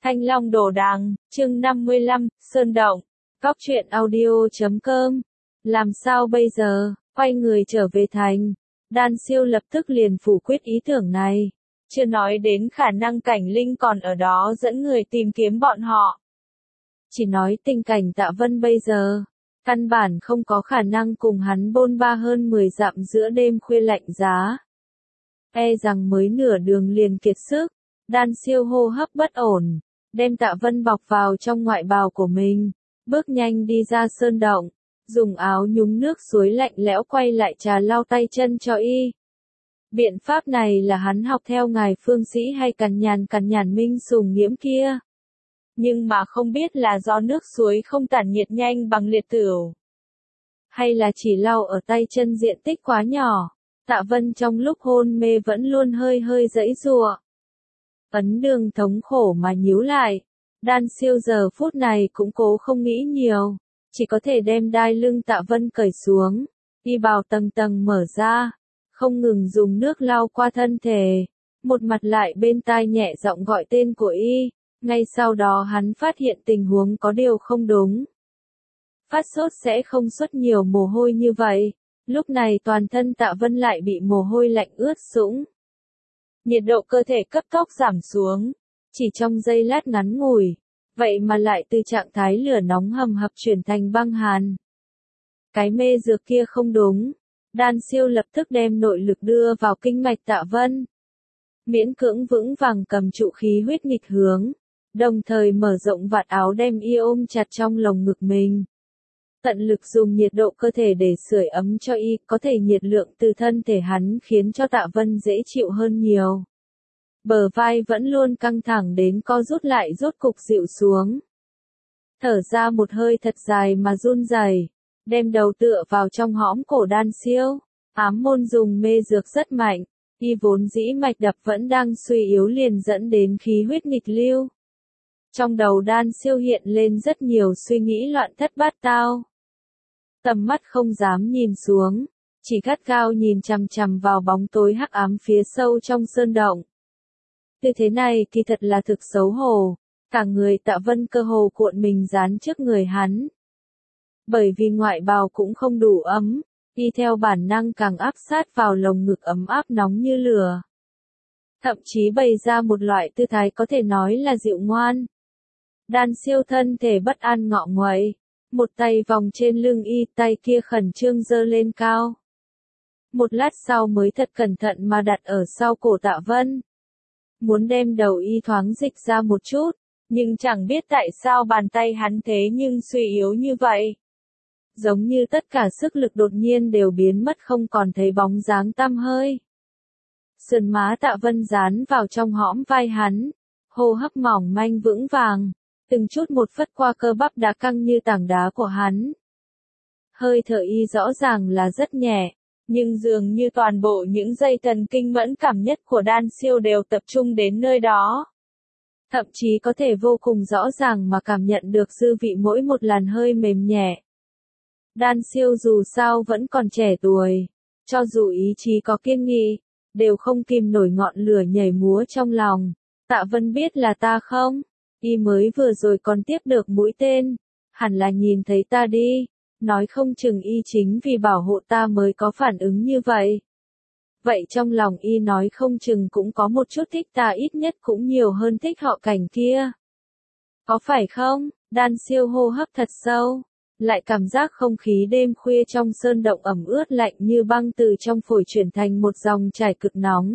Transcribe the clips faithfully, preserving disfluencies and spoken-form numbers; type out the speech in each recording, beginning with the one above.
Thanh Long Đồ Đằng, chương năm mươi lăm, Sơn Động, Góc truyện audio chấm com. Làm sao bây giờ, quay người trở về thành. Đan Siêu lập tức liền phủ quyết ý tưởng này. Chưa nói đến khả năng Cảnh Linh còn ở đó dẫn người tìm kiếm bọn họ. Chỉ nói tình cảnh Tạ Vân bây giờ, căn bản không có khả năng cùng hắn bôn ba hơn mười dặm giữa đêm khuya lạnh giá. E rằng mới nửa đường liền kiệt sức, Đan Siêu hô hấp bất ổn, đem Tạ Vân bọc vào trong ngoại bào của mình, bước nhanh đi ra sơn động, dùng áo nhúng nước suối lạnh lẽo quay lại trà lau tay chân cho y. Biện pháp này là hắn học theo ngài phương sĩ hay cằn nhàn cằn nhàn minh sùng nghiễm kia. Nhưng mà không biết là do nước suối không tản nhiệt nhanh bằng liệt tửu, hay là chỉ lau ở tay chân diện tích quá nhỏ. Tạ Vân trong lúc hôn mê vẫn luôn hơi hơi giãy giụa. Ấn đường thống khổ mà nhíu lại. Đan Siêu giờ phút này cũng cố không nghĩ nhiều, chỉ có thể đem đai lưng Tạ Vân cởi xuống, đi vào tầng tầng mở ra, không ngừng dùng nước lau qua thân thể, một mặt lại bên tai nhẹ giọng gọi tên của y. Ngay sau đó hắn phát hiện tình huống có điều không đúng. Phát sốt sẽ không xuất nhiều mồ hôi như vậy, lúc này toàn thân Tạ Vân lại bị mồ hôi lạnh ướt sũng. Nhiệt độ cơ thể cấp tốc giảm xuống, chỉ trong giây lát ngắn ngủi, vậy mà lại từ trạng thái lửa nóng hầm hập chuyển thành băng hàn. Cái mê dược kia không đúng, Đan Siêu lập tức đem nội lực đưa vào kinh mạch Tạ Vân. Miễn cưỡng vững vàng cầm trụ khí huyết nghịch hướng, đồng thời mở rộng vạt áo đem y ôm chặt trong lồng ngực mình. Tận lực dùng nhiệt độ cơ thể để sưởi ấm cho y, có thể nhiệt lượng từ thân thể hắn khiến cho Tạ Vân dễ chịu hơn nhiều. Bờ vai vẫn luôn căng thẳng đến co rút lại rốt cục dịu xuống. Thở ra một hơi thật dài mà run rẩy, đem đầu tựa vào trong hõm cổ Đan Siêu. Ám môn dùng mê dược rất mạnh, y vốn dĩ mạch đập vẫn đang suy yếu liền dẫn đến khí huyết nghịch lưu. Trong đầu Đan Siêu hiện lên rất nhiều suy nghĩ loạn thất bát tao. Tầm mắt không dám nhìn xuống, chỉ gắt gao nhìn chằm chằm vào bóng tối hắc ám phía sâu trong sơn động. Tư thế này kỳ thật là thực xấu hổ, cả người Tạ Vân cơ hồ cuộn mình dán trước người hắn. Bởi vì ngoại bào cũng không đủ ấm, y theo bản năng càng áp sát vào lồng ngực ấm áp nóng như lửa. Thậm chí bày ra một loại tư thái có thể nói là dịu ngoan. Đan Siêu thân thể bất an ngọ nguậy, một tay vòng trên lưng y, tay kia khẩn trương giơ lên cao. Một lát sau mới thật cẩn thận mà đặt ở sau cổ Tạ Vân. Muốn đem đầu y thoáng dịch ra một chút, nhưng chẳng biết tại sao bàn tay hắn thế nhưng suy yếu như vậy. Giống như tất cả sức lực đột nhiên đều biến mất không còn thấy bóng dáng tăm hơi. Sườn má Tạ Vân dán vào trong hõm vai hắn, hô hấp mỏng manh vững vàng, từng chút một phất qua cơ bắp đá căng như tảng đá của hắn. Hơi thở y rõ ràng là rất nhẹ, nhưng dường như toàn bộ những dây thần kinh mẫn cảm nhất của Đan Siêu đều tập trung đến nơi đó. Thậm chí có thể vô cùng rõ ràng mà cảm nhận được dư vị mỗi một làn hơi mềm nhẹ. Đan Siêu dù sao vẫn còn trẻ tuổi, cho dù ý chí có kiên nghị, đều không kìm nổi ngọn lửa nhảy múa trong lòng. Tạ Vân biết là ta không? Y mới vừa rồi còn tiếp được mũi tên, hẳn là nhìn thấy ta đi, nói không chừng y chính vì bảo hộ ta mới có phản ứng như vậy. Vậy trong lòng y nói không chừng cũng có một chút thích ta, ít nhất cũng nhiều hơn thích họ Cảnh kia. Có phải không? Đan Siêu hô hấp thật sâu, lại cảm giác không khí đêm khuya trong sơn động ẩm ướt lạnh như băng từ trong phổi chuyển thành một dòng chảy cực nóng.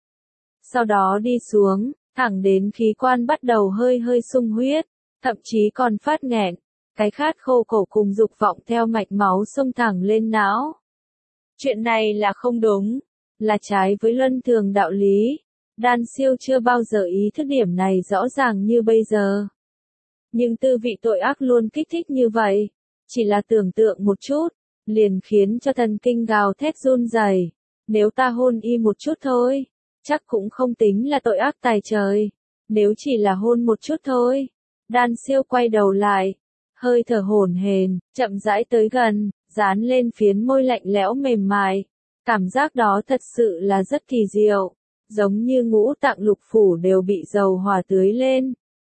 Sau đó đi xuống, thẳng đến khí quan bắt đầu hơi hơi sung huyết, thậm chí còn phát nghẹn, cái khát khô cổ cùng dục vọng theo mạch máu xông thẳng lên não. Chuyện này là không đúng, là trái với luân thường đạo lý. Đan Siêu chưa bao giờ ý thức điểm này rõ ràng như bây giờ. Nhưng tư vị tội ác luôn kích thích như vậy, chỉ là tưởng tượng một chút, liền khiến cho thần kinh gào thét run rẩy. Nếu ta hôn y một chút thôi, chắc cũng không tính là tội ác tày trời. Nếu chỉ là hôn một chút thôi. Đan Siêu quay đầu lại, hơi thở hổn hển, chậm rãi tới gần, dán lên phiến môi lạnh lẽo mềm mại. Cảm giác đó thật sự là rất kỳ diệu, giống như ngũ tạng lục phủ đều bị dầu hỏa tưới lên.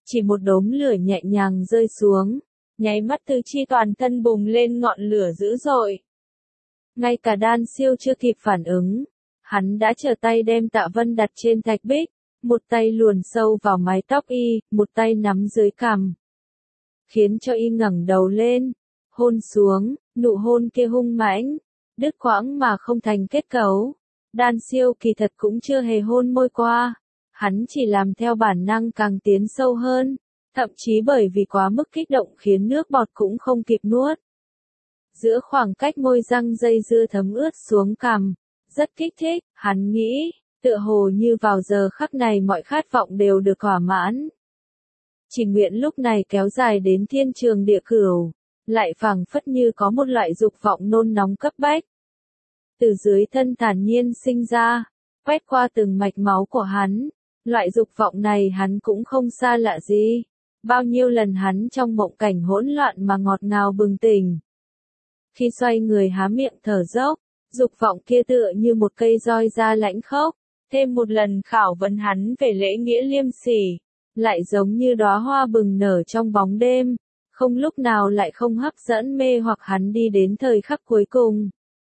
Chỉ một đốm lửa nhẹ nhàng rơi xuống, nháy mắt tứ chi toàn thân bùng lên ngọn lửa dữ dội. Ngay cả Đan Siêu chưa kịp phản ứng, hắn đã trở tay đem Tạ Vân đặt trên thạch bích, một tay luồn sâu vào mái tóc y, một tay nắm dưới cằm, khiến cho y ngẩng đầu lên, hôn xuống, nụ hôn kia hung mãnh, đứt quãng mà không thành kết cấu. Đan Siêu kỳ thật cũng chưa hề hôn môi qua, hắn chỉ làm theo bản năng càng tiến sâu hơn, thậm chí bởi vì quá mức kích động khiến nước bọt cũng không kịp nuốt. Giữa khoảng cách môi răng dây dưa thấm ướt xuống cằm, rất kích thích, hắn nghĩ, tựa hồ như vào giờ khắc này mọi khát vọng đều được thỏa mãn. Chỉ nguyện lúc này kéo dài đến thiên trường địa cửu, lại phảng phất như có một loại dục vọng nôn nóng cấp bách. Từ dưới thân thản nhiên sinh ra, quét qua từng mạch máu của hắn, loại dục vọng này hắn cũng không xa lạ gì. Bao nhiêu lần hắn trong mộng cảnh hỗn loạn mà ngọt ngào bừng tỉnh. Khi xoay người há miệng thở dốc, dục vọng kia tựa như một cây roi da lãnh khốc, thêm một lần khảo vấn hắn về lễ nghĩa liêm sỉ, lại giống như đóa hoa bừng nở trong bóng đêm, không lúc nào lại không hấp dẫn mê hoặc hắn đi đến thời khắc cuối cùng.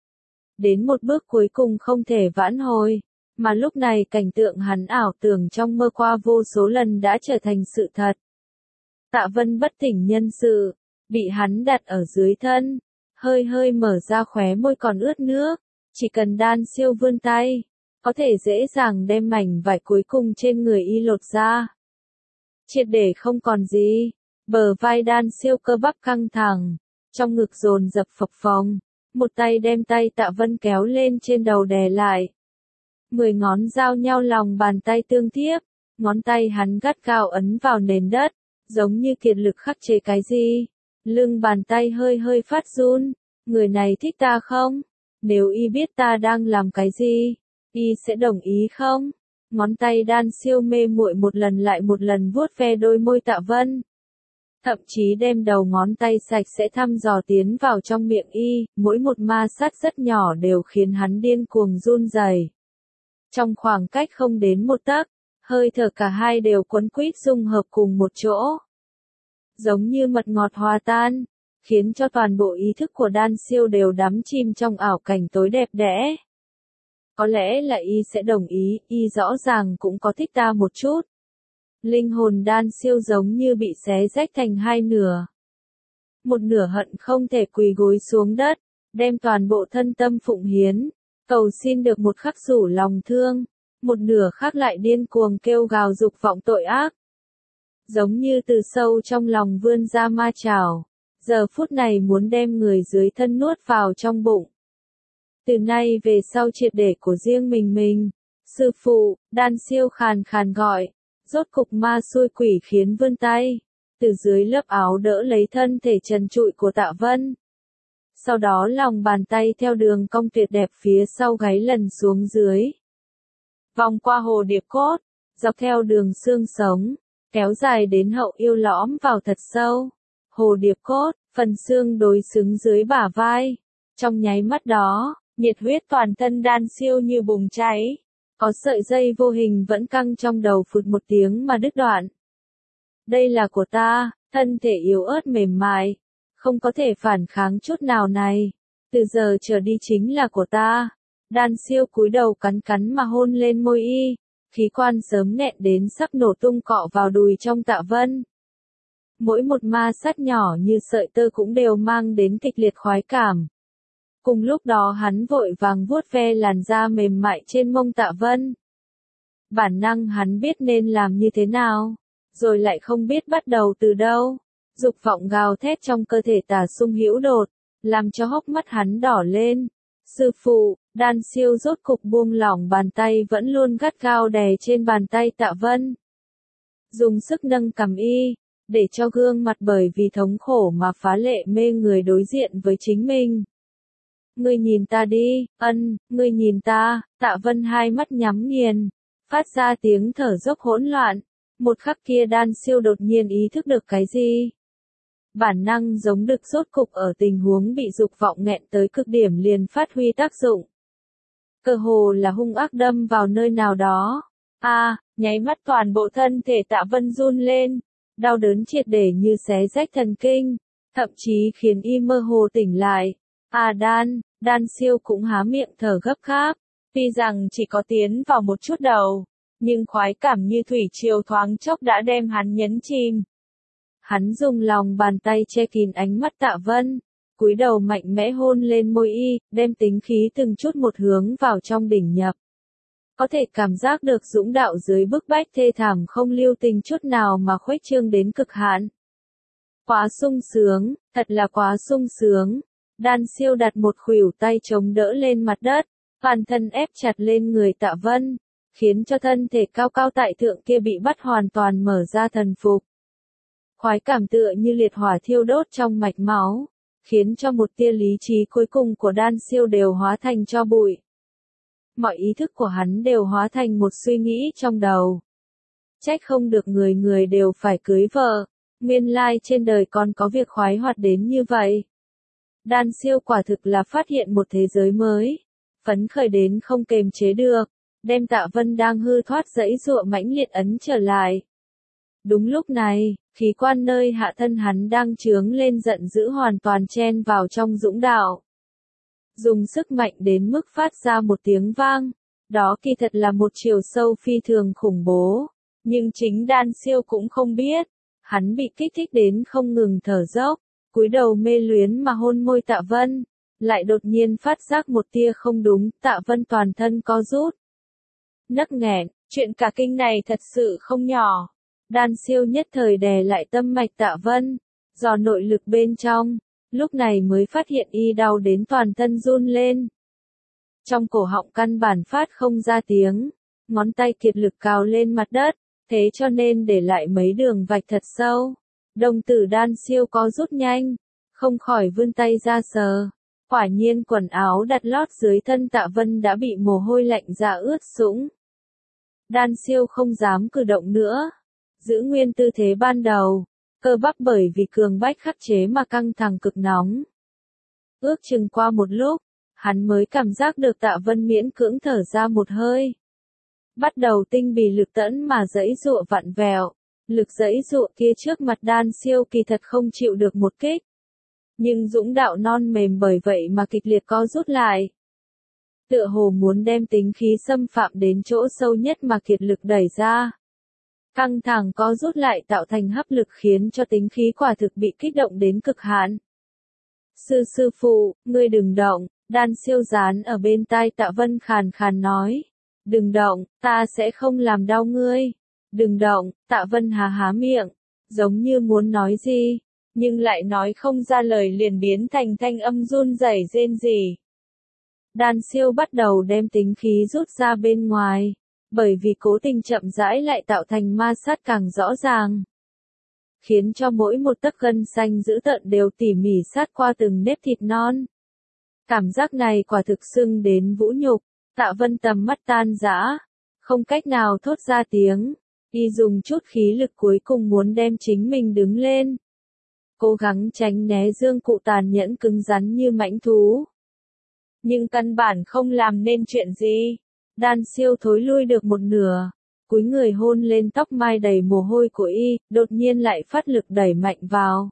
Đến một bước cuối cùng không thể vãn hồi, mà lúc này cảnh tượng hắn ảo tưởng trong mơ qua vô số lần đã trở thành sự thật. Tạ Vân bất tỉnh nhân sự, bị hắn đặt ở dưới thân, hơi hơi mở ra khóe môi còn ướt nước, chỉ cần Đan Siêu vươn tay, có thể dễ dàng đem mảnh vải cuối cùng trên người y lột ra. Triệt để không còn gì, bờ vai Đan Siêu cơ bắp căng thẳng, trong ngực dồn dập phập phồng, một tay đem tay Tạ Vân kéo lên trên đầu đè lại. Mười ngón giao nhau lòng bàn tay tương tiếp, ngón tay hắn gắt gao ấn vào nền đất, giống như kiệt lực khắc chế cái gì. Lưng bàn tay hơi hơi phát run, người này thích ta không? Nếu y biết ta đang làm cái gì, y sẽ đồng ý không? Ngón tay Đan Siêu mê muội một lần lại một lần vuốt ve đôi môi Tạ Vân. Thậm chí đem đầu ngón tay sạch sẽ thăm dò tiến vào trong miệng y, mỗi một ma sát rất nhỏ đều khiến hắn điên cuồng run rẩy. Trong khoảng cách không đến một tấc, hơi thở cả hai đều quấn quýt dung hợp cùng một chỗ. Giống như mật ngọt hòa tan, khiến cho toàn bộ ý thức của Đan Siêu đều đắm chìm trong ảo cảnh tối đẹp đẽ. Có lẽ là y sẽ đồng ý, y rõ ràng cũng có thích ta một chút. Linh hồn Đan Siêu giống như bị xé rách thành hai nửa. Một nửa hận không thể quỳ gối xuống đất, đem toàn bộ thân tâm phụng hiến, cầu xin được một khắc rủ lòng thương, một nửa khác lại điên cuồng kêu gào dục vọng tội ác. Giống như từ sâu trong lòng vươn ra ma chảo, giờ phút này muốn đem người dưới thân nuốt vào trong bụng. Từ nay về sau triệt để của riêng mình mình, sư phụ, Đan Siêu khàn khàn gọi, rốt cục ma xui quỷ khiến vươn tay, từ dưới lớp áo đỡ lấy thân thể trần trụi của Tạ Vân. Sau đó lòng bàn tay theo đường cong tuyệt đẹp phía sau gáy lần xuống dưới. Vòng qua hồ điệp cốt, dọc theo đường xương sống, kéo dài đến hậu yêu lõm vào thật sâu. Hồ điệp cốt, phần xương đối xứng dưới bả vai. Trong nháy mắt đó, nhiệt huyết toàn thân Đan Siêu như bùng cháy. Có sợi dây vô hình vẫn căng trong đầu phụt một tiếng mà đứt đoạn. Đây là của ta, thân thể yếu ớt mềm mại, không có thể phản kháng chút nào này. Từ giờ trở đi chính là của ta. Đan Siêu cúi đầu cắn cắn mà hôn lên môi y, khí quan sớm nghẹn đến sắp nổ tung cọ vào đùi trong Tạ Vân. Mỗi một ma sát nhỏ như sợi tơ cũng đều mang đến kịch liệt khoái cảm. Cùng lúc đó hắn vội vàng vuốt ve làn da mềm mại trên mông Tạ Vân. Bản năng hắn biết nên làm như thế nào, rồi lại không biết bắt đầu từ đâu. Dục vọng gào thét trong cơ thể Tả Sung hữu đột, làm cho hốc mắt hắn đỏ lên. Sư phụ, Đan Siêu rốt cục buông lỏng bàn tay vẫn luôn gắt gao đè trên bàn tay Tạ Vân. Dùng sức nâng cằm y, để cho gương mặt bởi vì thống khổ mà phá lệ mê người đối diện với chính mình. Ngươi nhìn ta đi, ân, ngươi nhìn ta. Tạ Vân hai mắt nhắm nghiền, phát ra tiếng thở dốc hỗn loạn. Một khắc kia Đan Siêu đột nhiên ý thức được cái gì. Bản năng giống đực rốt cục ở tình huống bị dục vọng nghẹn tới cực điểm liền phát huy tác dụng. Cơ hồ là hung ác đâm vào nơi nào đó. A, à, nháy mắt toàn bộ thân thể Tạ Vân run lên, Đau đớn triệt để như xé rách thần kinh, thậm chí khiến y mơ hồ tỉnh lại. À đan, đan siêu cũng há miệng thở gấp gáp, tuy rằng chỉ có tiến vào một chút đầu, nhưng khoái cảm như thủy triều thoáng chốc đã đem hắn nhấn chìm. Hắn dùng lòng bàn tay che kín ánh mắt Tạ Vân, cúi đầu mạnh mẽ hôn lên môi y, đem tính khí từng chút một hướng vào trong đỉnh nhập. Có thể cảm giác được dũng đạo dưới bức bách thê thảm không lưu tình chút nào mà khuếch trương đến cực hạn. Quá sung sướng, thật là quá sung sướng. Đan siêu đặt một khuỷu tay chống đỡ lên mặt đất, toàn thân ép chặt lên người Tạ Vân, khiến cho thân thể cao cao tại thượng kia bị bắt hoàn toàn mở ra thần phục. Khoái cảm tựa như liệt hỏa thiêu đốt trong mạch máu, khiến cho một tia lý trí cuối cùng của đan siêu đều hóa thành tro bụi. Mọi ý thức của hắn đều hóa thành một suy nghĩ trong đầu. Trách không được người người đều phải cưới vợ, nguyên lai trên đời còn có việc khoái hoạt đến như vậy. Đan siêu quả thực là phát hiện một thế giới mới, phấn khởi đến không kềm chế được, đem Tạ Vân đang hư thoát dãy dụa mãnh liệt ấn trở lại. Đúng lúc này, khí quan nơi hạ thân hắn đang chướng lên giận dữ hoàn toàn chen vào trong dũng đạo. Dùng sức mạnh đến mức phát ra một tiếng vang, đó kỳ thật là một chiều sâu phi thường khủng bố, nhưng chính đan siêu cũng không biết, hắn bị kích thích đến không ngừng thở dốc, cúi đầu mê luyến mà hôn môi Tạ Vân, lại đột nhiên phát giác một tia không đúng, Tạ Vân toàn thân co rút. Nấc nghẹn, chuyện cả kinh này thật sự không nhỏ. Đan siêu nhất thời đè lại tâm mạch Tạ Vân, dò nội lực bên trong, lúc này mới phát hiện y đau đến toàn thân run lên. Trong cổ họng căn bản phát không ra tiếng, ngón tay kiệt lực cào lên mặt đất, thế cho nên để lại mấy đường vạch thật sâu. Đồng tử đan siêu có rút nhanh, không khỏi vươn tay ra sờ. Quả nhiên quần áo đặt lót dưới thân Tạ Vân đã bị mồ hôi lạnh ra ướt sũng. Đan siêu không dám cử động nữa, giữ nguyên tư thế ban đầu, cơ bắp bởi vì cường bách khắc chế mà căng thẳng cực nóng. Ước chừng qua một lúc, hắn mới cảm giác được Tạ Vân miễn cưỡng thở ra một hơi. Bắt đầu tinh bì lực tẫn mà giãy giụa vặn vẹo, lực giãy giụa kia trước mặt đan siêu kỳ thật không chịu được một kích. Nhưng dũng đạo non mềm bởi vậy mà kịch liệt co rút lại. Tựa hồ muốn đem tính khí xâm phạm đến chỗ sâu nhất mà kiệt lực đẩy ra. Căng thẳng co rút lại tạo thành hấp lực khiến cho tính khí quả thực bị kích động đến cực hạn. Sư sư phụ, ngươi đừng động, đan siêu dán ở bên tai Tạ Vân khàn khàn nói. Đừng động, ta sẽ không làm đau ngươi. Đừng động, Tạ Vân há há miệng, giống như muốn nói gì, nhưng lại nói không ra lời liền biến thành thanh âm run rẩy rên rỉ. Đan siêu bắt đầu đem tính khí rút ra bên ngoài, bởi vì cố tình chậm rãi lại tạo thành ma sát càng rõ ràng. Khiến cho mỗi một tấc gân xanh dữ tợn đều tỉ mỉ sát qua từng nếp thịt non. Cảm giác này quả thực sưng đến vũ nhục, Tạ Vân tầm mắt tan rã, không cách nào thốt ra tiếng, y dùng chút khí lực cuối cùng muốn đem chính mình đứng lên. Cố gắng tránh né dương cụ tàn nhẫn cứng rắn như mãnh thú. Nhưng căn bản không làm nên chuyện gì. Đan siêu thối lui được một nửa, cúi người hôn lên tóc mai đầy mồ hôi của y, đột nhiên lại phát lực đẩy mạnh vào.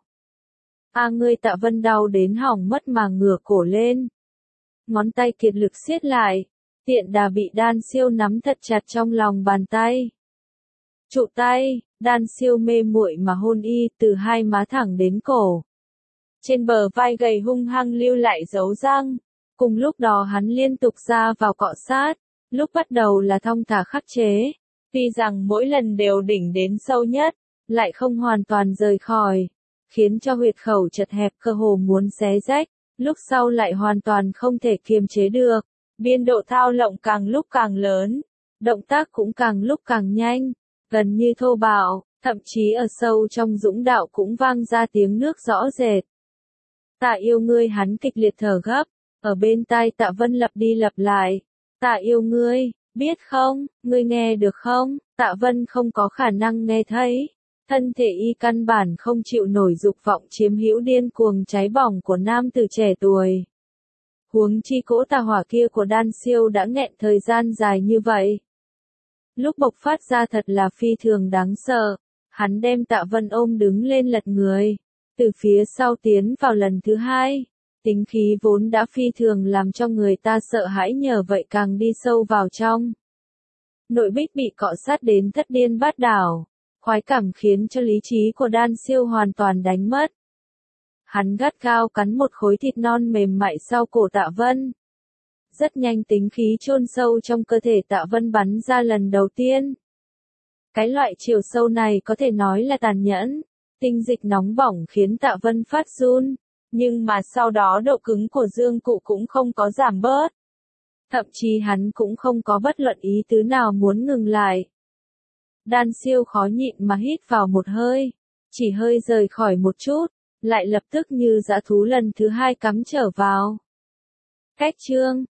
A ngươi Tạ Vân đau đến hỏng mất mà ngửa cổ lên. Ngón tay kiệt lực siết lại, tiện đà bị đan siêu nắm thật chặt trong lòng bàn tay. Trụ tay, đan siêu mê muội mà hôn y từ hai má thẳng đến cổ. Trên bờ vai gầy hung hăng lưu lại dấu răng. Cùng lúc đó hắn liên tục ra vào cọ sát, lúc bắt đầu là thong thả khắc chế, tuy rằng mỗi lần đều đỉnh đến sâu nhất, lại không hoàn toàn rời khỏi, khiến cho huyệt khẩu chật hẹp cơ hồ muốn xé rách, lúc sau lại hoàn toàn không thể kiềm chế được, biên độ thao lộng càng lúc càng lớn, động tác cũng càng lúc càng nhanh, gần như thô bạo, thậm chí ở sâu trong dũng đạo cũng vang ra tiếng nước rõ rệt. Tạ yêu ngươi, hắn kịch liệt thở gấp. Ở bên tai Tạ Vân lặp đi lặp lại, Tạ yêu ngươi, biết không, ngươi nghe được không? Tạ Vân không có khả năng nghe thấy, thân thể y căn bản không chịu nổi dục vọng chiếm hữu điên cuồng cháy bỏng của nam tử trẻ tuổi. Huống chi cỗ tà hỏa kia của đan siêu đã nghẹn thời gian dài như vậy. Lúc bộc phát ra thật là phi thường đáng sợ, Hắn đem Tạ Vân ôm đứng lên lật người, từ phía sau tiến vào lần thứ hai. Tính khí vốn đã phi thường làm cho người ta sợ hãi nhờ vậy càng đi sâu vào trong. Nội Bích bị cọ sát đến thất điên bát đảo, khoái cảm khiến cho lý trí của Đan Siêu hoàn toàn đánh mất. Hắn gắt gao cắn một khối thịt non mềm mại sau cổ Tạ Vân. Rất nhanh tính khí chôn sâu trong cơ thể Tạ Vân bắn ra lần đầu tiên. Cái loại chiều sâu này có thể nói là tàn nhẫn, tinh dịch nóng bỏng khiến Tạ Vân phát run, nhưng mà sau đó độ cứng của dương cụ cũng không có giảm bớt. Thậm chí hắn cũng không có bất luận ý tứ nào muốn ngừng lại. Đan Siêu khó nhịn mà hít vào một hơi, chỉ hơi rời khỏi một chút, lại lập tức như dã thú lần thứ hai cắm trở vào. Cách chương